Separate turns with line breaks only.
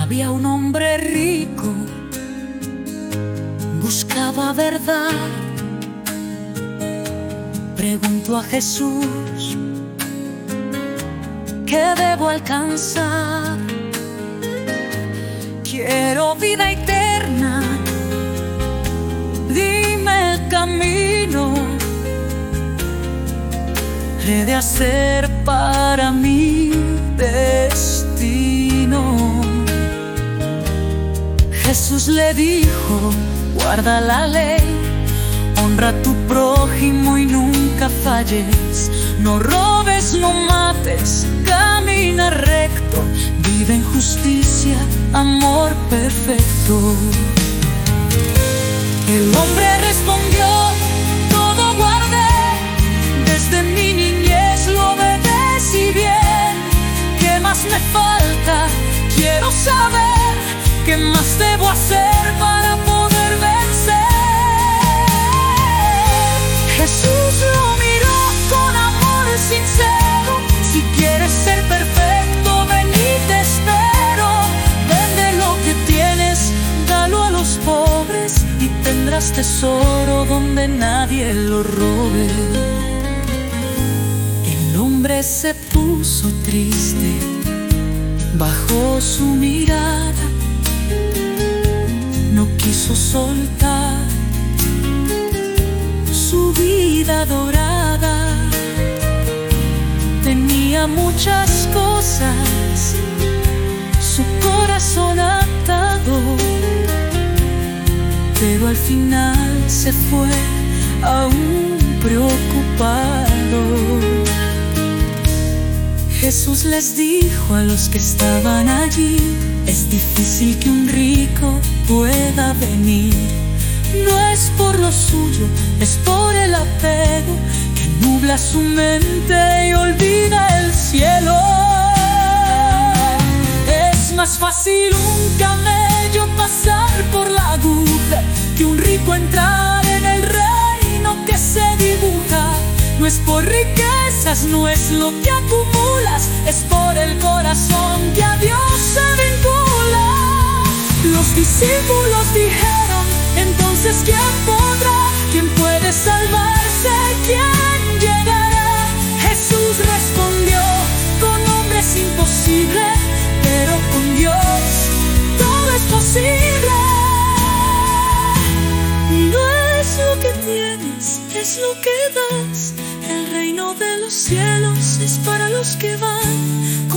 Había un hombre rico, buscaba verdad. Preguntó a Jesús: ¿qué debo alcanzar? Quiero vida eterna, dime el camino. He de hacer para mi destino. Jesús le dijo: guarda la ley, honra a tu prójimo y nunca falles. No robes, no mates, camina recto, vive en justicia, amor perfecto. El hombre respondió: todo guardé, desde mi niñez lo obedecí bien. ¿Qué más me falta? Quiero saber, ¿qué más debo hacer para poder vencer? Jesús lo miró con amor sincero: si quieres ser perfecto, ven y te espero. Vende lo que tienes, dalo a los pobres, y tendrás tesoro donde nadie lo robe. El hombre se puso triste, bajó su mirada, no quiso soltar su vida dorada. Tenía muchas cosas, su corazón atado, pero al final se fue aún preocupado. Jesús les dijo a los que estaban allí: es difícil que un rico pueda venir. No es por lo suyo, es por el apego que nubla su mente y olvida el cielo. Es más fácil un camello pasar por la aguja que un rico entrar en el reino que se dibuja. No es por riquezas, no es lo que acumulas, es por el corazón que a Dios se vincula. Los discípulos dijeron: entonces ¿quién podrá? ¿Quién puede salvarse? ¿Quién llegará? Jesús respondió: con hombres es imposible, pero con Dios todo es posible. No es lo que tienes, es lo que das. El reino de los cielos es para los que van